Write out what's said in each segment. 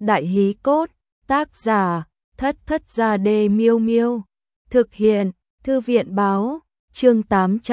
Đại hí cốt, tác giả, Thất Thất Gia Đê Miêu Miêu. Thực hiện, Thư viện báo, chương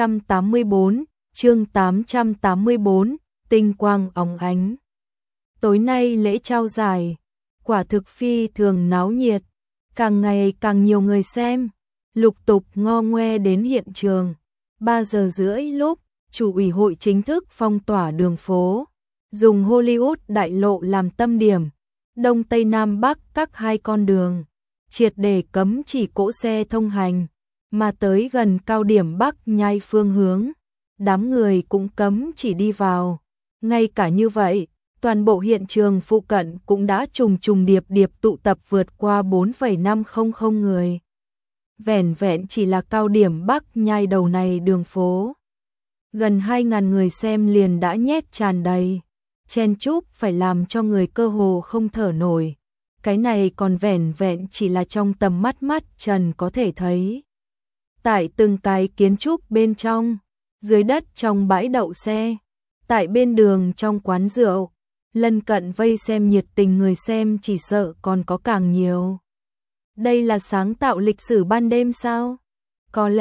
884, tinh quang óng ánh. Tối nay lễ trao giải, quả thực phi thường náo nhiệt, càng ngày càng nhiều người xem, lục tục ngo ngoe đến hiện trường. 3 giờ rưỡi lúc, chủ ủy hội chính thức phong tỏa đường phố, dùng Hollywood đại lộ làm tâm điểm, Đông Tây Nam Bắc các 2 con đường, triệt để cấm chỉ cỗ xe thông hành, mà tới gần cao điểm Bắc Nhai phương hướng, đám người cũng cấm chỉ đi vào. Ngay cả như vậy, toàn bộ hiện trường phụ cận cũng đã trùng điệp tụ tập vượt qua 4,500 người. Vẻn vẹn chỉ là cao điểm Bắc Nhai đầu này đường phố, gần 2.000 người xem liền đã nhét tràn đầy, chen chúc phải làm cho người cơ hồ không thở nổi. Cái này còn vẻn vẹn chỉ là trong tầm mắt trần có thể thấy. Tại từng cái kiến trúc bên trong, dưới đất trong bãi đậu xe, tại bên đường trong quán rượu, lân cận vây xem nhiệt tình người xem chỉ sợ còn có càng nhiều. Đây là sáng tạo lịch sử ban đêm sao? Có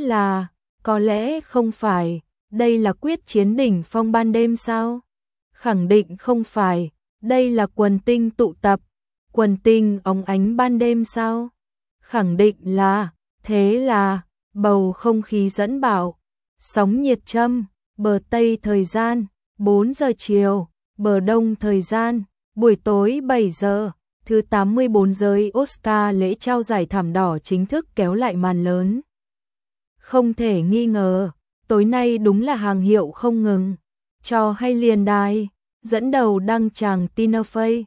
lẽ không phải, đây là quyết chiến đỉnh phong ban đêm sao? Khẳng định không phải, đây là quần tinh tụ tập, quần tinh óng ánh ban đêm sao? Khẳng định là, thế là, bầu không khí dẫn bảo, sóng nhiệt châm, bờ Tây thời gian, 4 giờ chiều, bờ Đông thời gian, buổi tối 7 giờ, thứ 84 giới Oscar lễ trao giải thảm đỏ chính thức kéo lại màn lớn. Không thể nghi ngờ, tối nay đúng là hàng hiệu không ngừng, trò hay liền đài, dẫn đầu đăng tràng Tina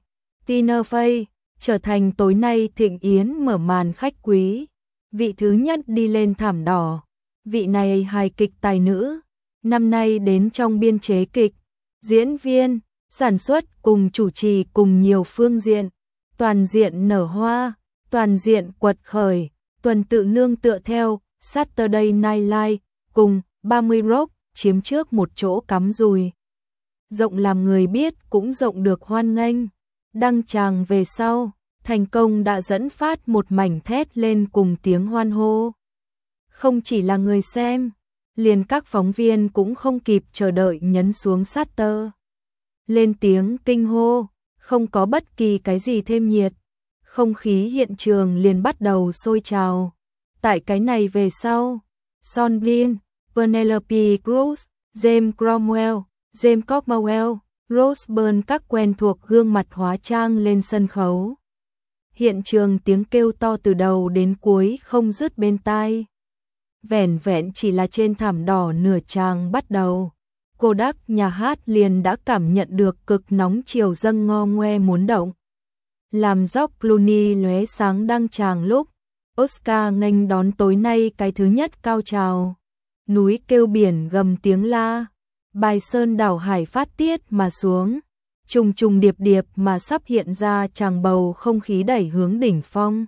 Fey trở thành tối nay thịnh yến mở màn khách quý. Vị thứ nhất đi lên thảm đỏ, vị này hài kịch tài nữ, năm nay đến trong biên chế kịch, diễn viên, sản xuất cùng chủ trì cùng nhiều phương diện, toàn diện nở hoa, toàn diện quật khởi, tuần tự nương tựa theo Saturday Night Live cùng 30 Rock chiếm trước một chỗ cắm rùi. Rộng làm người biết cũng rộng được hoan nghênh, đăng tràng về sau, thành công đã dẫn phát một mảnh thét lên cùng tiếng hoan hô. Không chỉ là người xem, liền các phóng viên cũng không kịp chờ đợi nhấn xuống shutter. Lên tiếng kinh hô, không có bất kỳ cái gì thêm nhiệt. Không khí hiện trường liền bắt đầu sôi trào. Tại cái này về sau, Sean Bean, Penelope Cruz, James Cromwell, James Cockwell, Rose Byrne các quen thuộc gương mặt hóa trang lên sân khấu. Hiện trường tiếng kêu to từ đầu đến cuối không dứt bên tai. Vẻn vẹn chỉ là trên thảm đỏ nửa tràng bắt đầu, Kodak nhà hát liền đã cảm nhận được cực nóng chiều dâng ngo ngoe muốn động. Làm George Clooney lóe sáng đăng tràng lúc Oscar nghênh đón tối nay cái thứ nhất cao trào. Núi kêu biển gầm tiếng la, bài sơn đảo hải phát tiết mà xuống, trùng điệp mà sắp hiện ra tràng bầu không khí đẩy hướng đỉnh phong.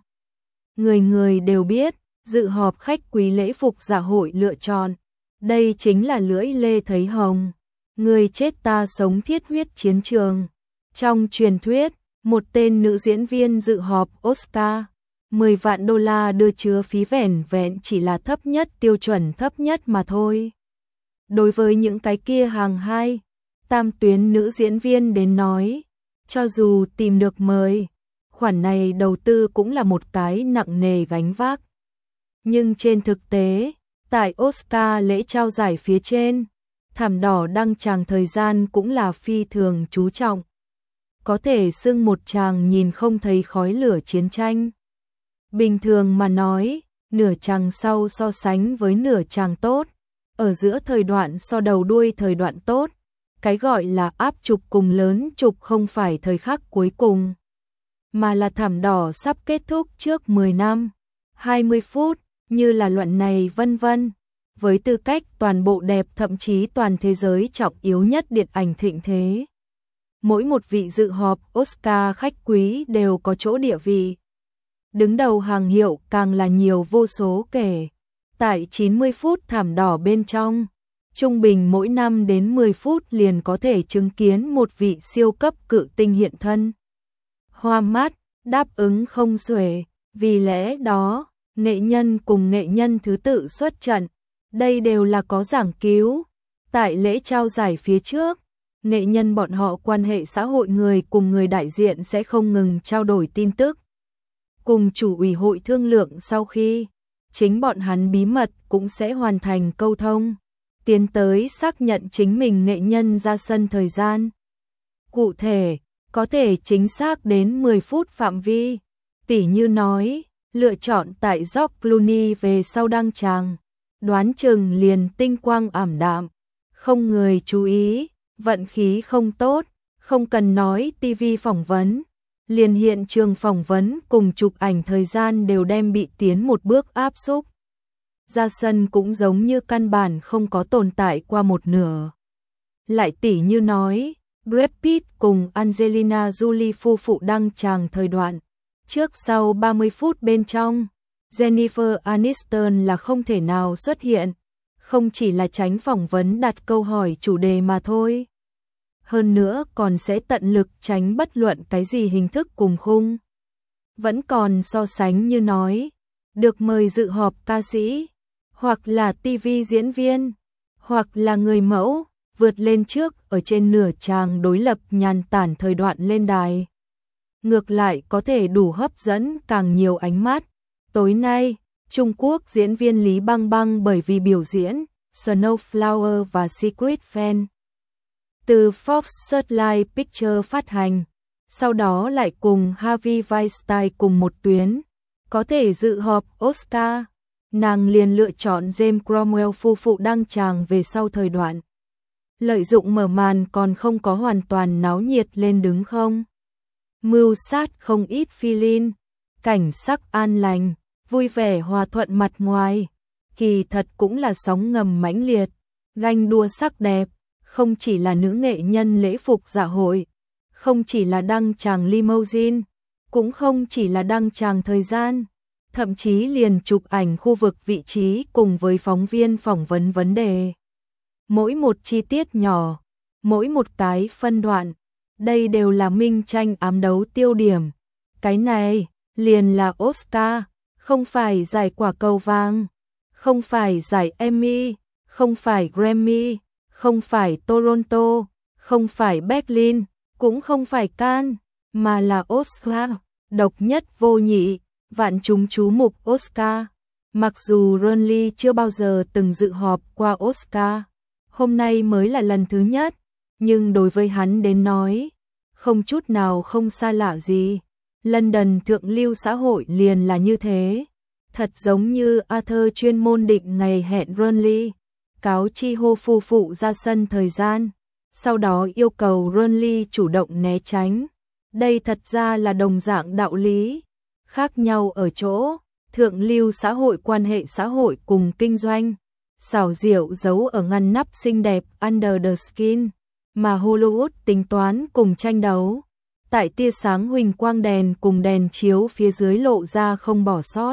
Người đều biết, dự họp khách quý lễ phục dạ hội lựa chọn, đây chính là lưỡi lê thấy hồng, người chết ta sống thiết huyết chiến trường. Trong truyền thuyết, một tên nữ diễn viên dự họp Oscar, 10 vạn đô la đưa chứa phí vẻn vẹn chỉ là thấp nhất tiêu chuẩn thấp nhất mà thôi. Đối với những cái kia hàng 2, tam tuyến nữ diễn viên đến nói, cho dù tìm được mời, khoản này đầu tư cũng là một cái nặng nề gánh vác. Nhưng trên thực tế, tại Oscar lễ trao giải phía trên, thảm đỏ đăng tràng thời gian cũng là phi thường chú trọng. Có thể xưng một tràng nhìn không thấy khói lửa chiến tranh. Bình thường mà nói, nửa tràng sau so sánh với nửa tràng tốt, ở giữa thời đoạn so đầu đuôi thời đoạn tốt, cái gọi là áp trục cùng lớn trục không phải thời khắc cuối cùng, mà là thảm đỏ sắp kết thúc trước 10 năm, 20 phút, như là luận này vân vân. Với tư cách toàn bộ đẹp thậm chí toàn thế giới trọng yếu nhất điện ảnh thịnh thế. Mỗi một vị dự họp Oscar khách quý đều có chỗ địa vị. Đứng đầu hàng hiệu càng là nhiều vô số kể. Tại 90 phút thảm đỏ bên trong, trung bình mỗi 5 đến 10 phút liền có thể chứng kiến một vị siêu cấp cự tinh hiện thân. hoa mắt, đáp ứng không xuể, vì lẽ đó, nghệ nhân cùng nghệ nhân thứ tự xuất trận, đây đều là có giảng cứu. Tại lễ trao giải phía trước, nghệ nhân bọn họ quan hệ xã hội người cùng người đại diện sẽ không ngừng trao đổi tin tức. Cùng chủ ủy hội thương lượng sau khi, chính bọn hắn bí mật cũng sẽ hoàn thành câu thông, tiến tới xác nhận chính mình nghệ nhân ra sân thời gian. Cụ thể, có thể chính xác đến 10 phút phạm vi, tỉ như nói, lựa chọn tại George Clooney về sau đăng tràng, đoán chừng liền tinh quang ảm đạm, không người chú ý, vận khí không tốt, không cần nói TV phỏng vấn, liền hiện trường phỏng vấn cùng chụp ảnh thời gian đều đem bị tiến một bước áp xúc. Ra sân cũng giống như căn bản không có tồn tại qua một nửa. Lại tỉ như nói, Brad Pitt cùng Angelina Jolie phu phụ đăng tràng thời đoạn, trước sau 30 phút bên trong, Jennifer Aniston là không thể nào xuất hiện, không chỉ là tránh phỏng vấn đặt câu hỏi chủ đề mà thôi. Hơn nữa còn sẽ tận lực tránh bất luận cái gì hình thức cùng khung. Vẫn còn so sánh như nói, được mời dự họp ca sĩ, hoặc là TV diễn viên, hoặc là người mẫu, vượt lên trước ở trên nửa tràng đối lập nhàn tản thời đoạn lên đài. Ngược lại có thể đủ hấp dẫn càng nhiều ánh mắt. Tối nay, Trung Quốc diễn viên Lý Băng Băng bởi vì biểu diễn Snowflower và Secret Fan từ Fox Searchlight Pictures phát hành, sau đó lại cùng Harvey Weinstein cùng một tuyến, có thể dự họp Oscar, nàng liền lựa chọn James Cromwell phu phụ đăng tràng về sau thời đoạn. Lợi dụng mở màn còn không có hoàn toàn náo nhiệt lên đứng không. Mưu sát không ít feeling, cảnh sắc an lành, vui vẻ hòa thuận mặt ngoài, kỳ thật cũng là sóng ngầm mãnh liệt, ganh đua sắc đẹp, không chỉ là nữ nghệ nhân lễ phục dạ hội, không chỉ là đăng tràng limousine, cũng không chỉ là đăng tràng thời gian, thậm chí liền chụp ảnh khu vực vị trí cùng với phóng viên phỏng vấn vấn đề. Mỗi một chi tiết nhỏ, mỗi một cái phân đoạn, đây đều là minh tranh ám đấu tiêu điểm. Cái này liền là Oscar, không phải giải quả cầu vàng, không phải giải Emmy, không phải Grammy, không phải Toronto, không phải Berlin, cũng không phải Cannes, mà là Oscar, độc nhất vô nhị, vạn chúng chú mục Oscar. Mặc dù Ronnie chưa bao giờ từng dự họp qua Oscar, hôm nay mới là lần thứ nhất, nhưng đối với hắn đến nói, không chút nào không xa lạ gì. London thượng lưu xã hội liền là như thế, thật giống như Arthur chuyên môn định ngày hẹn Ronnie, cáo chi hô phu phụ ra sân thời gian, sau đó yêu cầu Ronnie chủ động né tránh. Đây thật ra là đồng dạng đạo lý, khác nhau ở chỗ, thượng lưu xã hội quan hệ xã hội cùng kinh doanh, xảo diệu giấu ở ngăn nắp xinh đẹp under the skin, mà Hollywood tính toán cùng tranh đấu, tại tia sáng huỳnh quang đèn cùng đèn chiếu phía dưới lộ ra không bỏ sót.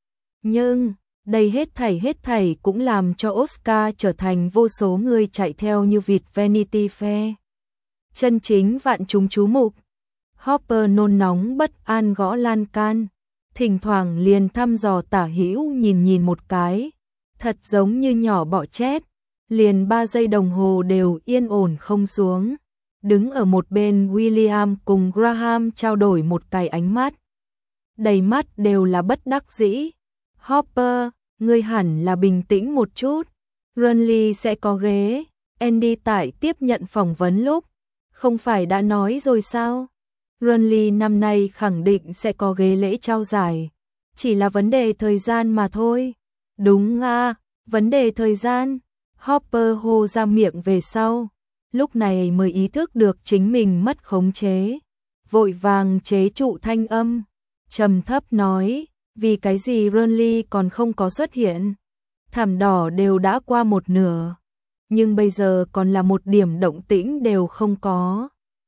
Nhưng, đây hết thảy cũng làm cho Oscar trở thành vô số người chạy theo như vịt Vanity Fair. Chân chính vạn chúng chú mục. Hopper nôn nóng bất an gõ lan can, thỉnh thoảng liền thăm dò tả hữu nhìn một cái, thật giống như nhỏ bọ chét, liền 3 giây đồng hồ đều yên ổn không xuống. Đứng ở một bên William cùng Graham trao đổi một cái ánh mắt. Đầy mắt đều là bất đắc dĩ. Hopper, ngươi hẳn là bình tĩnh một chút. Ronnie sẽ có ghế. Andy tại tiếp nhận phỏng vấn lúc, không phải đã nói rồi sao? Ronnie năm nay khẳng định sẽ có ghế lễ trao giải. Chỉ là vấn đề thời gian mà thôi. Đúng à, vấn đề thời gian. Hopper hô ra miệng về sau. Lúc này mới ý thức được chính mình mất khống chế. Vội vàng chế trụ thanh âm. Trầm thấp nói, vì cái gì Ronnie còn không có xuất hiện? Thảm đỏ đều đã qua một nửa. Nhưng bây giờ còn là một điểm động tĩnh đều không có.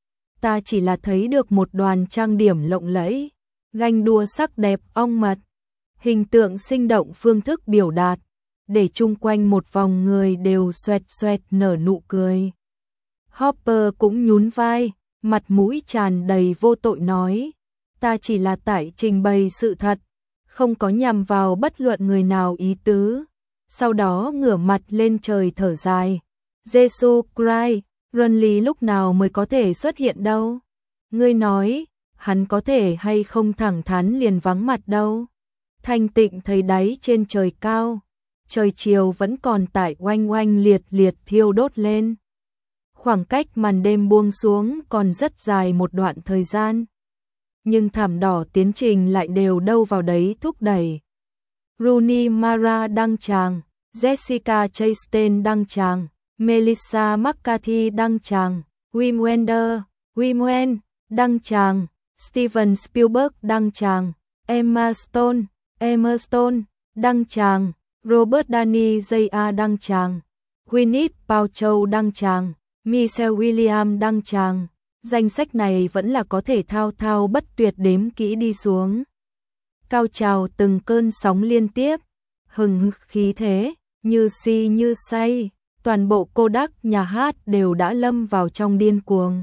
Ta chỉ là thấy được một đoàn trang điểm lộng lẫy, ganh đua sắc đẹp ong mật, hình tượng sinh động phương thức biểu đạt, để chung quanh một vòng người đều xoẹt xoẹt nở nụ cười. Hopper cũng nhún vai, mặt mũi tràn đầy vô tội nói, ta chỉ là tại trình bày sự thật, không có nhằm vào bất luận người nào ý tứ. Sau đó ngửa mặt lên trời thở dài. Jesus Christ, Renly lúc nào mới có thể xuất hiện đâu? Ngươi nói, hắn có thể hay không thẳng thắn liền vắng mặt đâu? Thanh Tịnh thấy đáy trên trời cao, trời chiều vẫn còn tại oanh oanh liệt liệt thiêu đốt lên. Khoảng cách màn đêm buông xuống còn rất dài một đoạn thời gian. Nhưng thảm đỏ tiến trình lại đều đâu vào đấy thúc đẩy. Rooney Mara đăng tràng, Jessica Chastain đăng tràng, Melissa McCarthy đăng tràng, Wim Wenders đăng tràng, Steven Spielberg đăng tràng, Emma Stone đăng tràng, Robert Downey Jr. đăng tràng, Gwyneth Paltrow đăng tràng, Michelle Williams đăng tràng. Danh sách này vẫn là có thể thao thao bất tuyệt đếm kỹ đi xuống. Cao trào từng cơn sóng liên tiếp, hừng khí thế, như si như say, toàn bộ Kodak nhà hát đều đã lâm vào trong điên cuồng.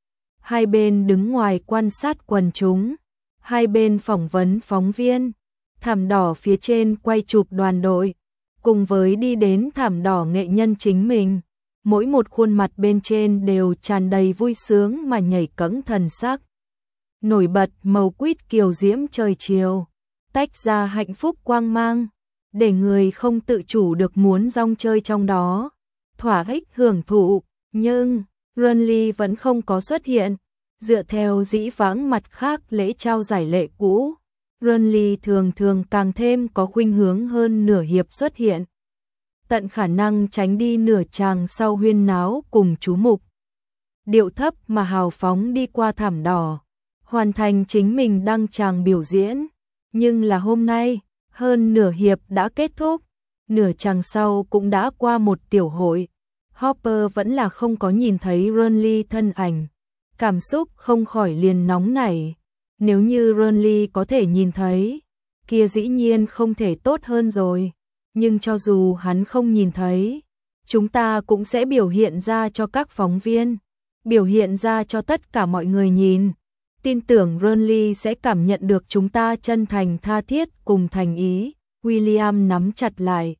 Hai bên đứng ngoài quan sát quần chúng, hai bên phỏng vấn phóng viên, thảm đỏ phía trên quay chụp đoàn đội, cùng với đi đến thảm đỏ nghệ nhân chính mình. Mỗi một khuôn mặt bên trên đều tràn đầy vui sướng mà nhảy cẫng thần sắc. Nổi bật màu quýt kiều diễm trời chiều, tách ra hạnh phúc quang mang, để người không tự chủ được muốn rong chơi trong đó, thỏa thích hưởng thụ. Nhưng Renly vẫn không có xuất hiện. Dựa theo dĩ vãng mặt khác lễ trao giải lệ cũ, Renly thường thường càng thêm có khuynh hướng hơn nửa hiệp xuất hiện, tận khả năng tránh đi nửa chàng sau huyên náo cùng chú mục. Điệu thấp mà hào phóng đi qua thảm đỏ, hoàn thành chính mình đăng tràng biểu diễn. Nhưng là hôm nay, hơn nửa hiệp đã kết thúc, nửa chàng sau cũng đã qua một tiểu hội. Hopper vẫn là không có nhìn thấy Renly thân ảnh, cảm xúc không khỏi liền nóng nảy. Nếu như Renly có thể nhìn thấy, kia dĩ nhiên không thể tốt hơn rồi. Nhưng cho dù hắn không nhìn thấy, chúng ta cũng sẽ biểu hiện ra cho các phóng viên, biểu hiện ra cho tất cả mọi người nhìn. Tin tưởng Renly sẽ cảm nhận được chúng ta chân thành tha thiết cùng thành ý. William nắm chặt lại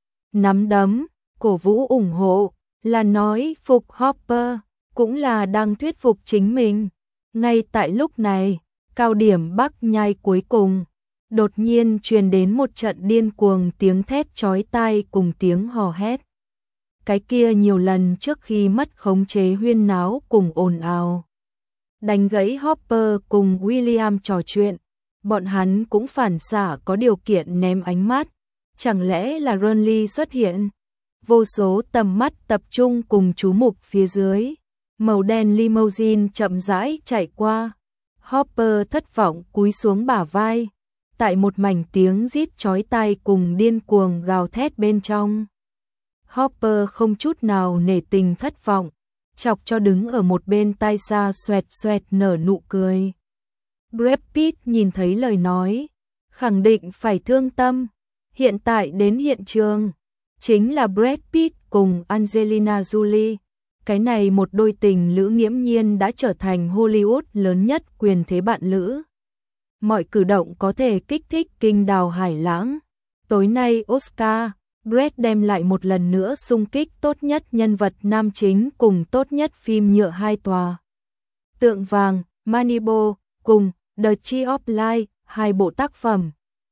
nắm đấm, cổ vũ ủng hộ, là nói phục Hopper, cũng là đang thuyết phục chính mình. Ngay tại lúc này, cao điểm Bắc Nhai cuối cùng, đột nhiên truyền đến một trận điên cuồng tiếng thét chói tai cùng tiếng hò hét. Cái kia nhiều lần trước khi mất khống chế huyên náo cùng ồn ào, đánh gãy Hopper cùng William trò chuyện. Bọn hắn cũng phản xạ có điều kiện ném ánh mắt. Chẳng lẽ là Renly xuất hiện? Vô số tầm mắt tập trung cùng chú mục phía dưới. Màu đen limousine chậm rãi chạy qua. Hopper thất vọng cúi xuống bả vai. Tại một mảnh tiếng rít chói tai cùng điên cuồng gào thét bên trong, Hopper không chút nào nể tình thất vọng, chọc cho đứng ở một bên tai xa xoẹt xoẹt nở nụ cười. Brad Pitt nhìn thấy lời nói, khẳng định phải thương tâm. Hiện tại đến hiện trường, chính là Brad Pitt cùng Angelina Jolie. Cái này một đôi tình lữ nghiễm nhiên đã trở thành Hollywood lớn nhất quyền thế bạn lữ. Mọi cử động có thể kích thích kinh đào hải lãng. Tối nay Oscar, Brad đem lại một lần nữa xung kích tốt nhất nhân vật nam chính cùng tốt nhất phim nhựa 2 tòa. Tượng vàng, Moneyball cùng The Tree of Life, 2 bộ tác phẩm.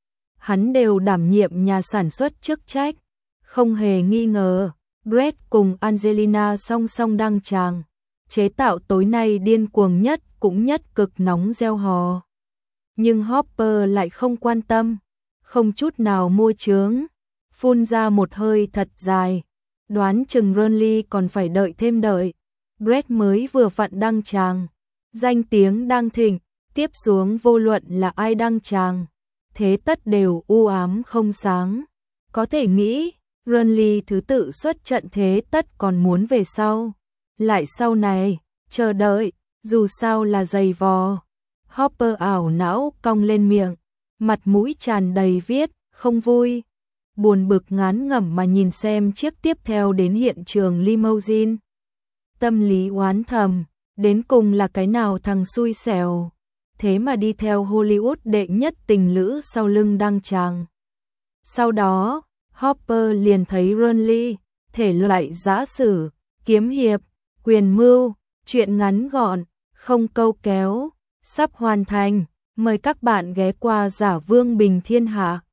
Hắn đều đảm nhiệm nhà sản xuất chức trách. Không hề nghi ngờ, Brad cùng Angelina song song đăng tràng, chế tạo tối nay điên cuồng nhất cũng nhất cực nóng gieo hò. Nhưng Hopper lại không quan tâm, không chút nào mua chướng, phun ra một hơi thật dài. Đoán chừng Renly còn phải đợi thêm đợi. Brad mới vừa vặn đăng tràng, danh tiếng đang thịnh, tiếp xuống vô luận là ai đăng tràng, thế tất đều u ám không sáng. Có thể nghĩ, Renly thứ tự xuất trận thế tất còn muốn về sau. Lại sau này, chờ đợi, dù sao là dày vò. Hopper ảo não cong lên miệng, mặt mũi tràn đầy viết, không vui. Buồn bực ngán ngẩm mà nhìn xem chiếc tiếp theo đến hiện trường limousine. Tâm lý oán thầm, đến cùng là cái nào thằng xui xẻo. thế mà đi theo Hollywood đệ nhất tình lữ sau lưng đăng tràng. Sau đó, Hopper liền thấy Ron Lee, thể loại giã sử, kiếm hiệp, quyền mưu, truyện ngắn gọn, không câu kéo, sắp hoàn thành. Mời các bạn ghé qua Giả Vương Bình Thiên Hạ.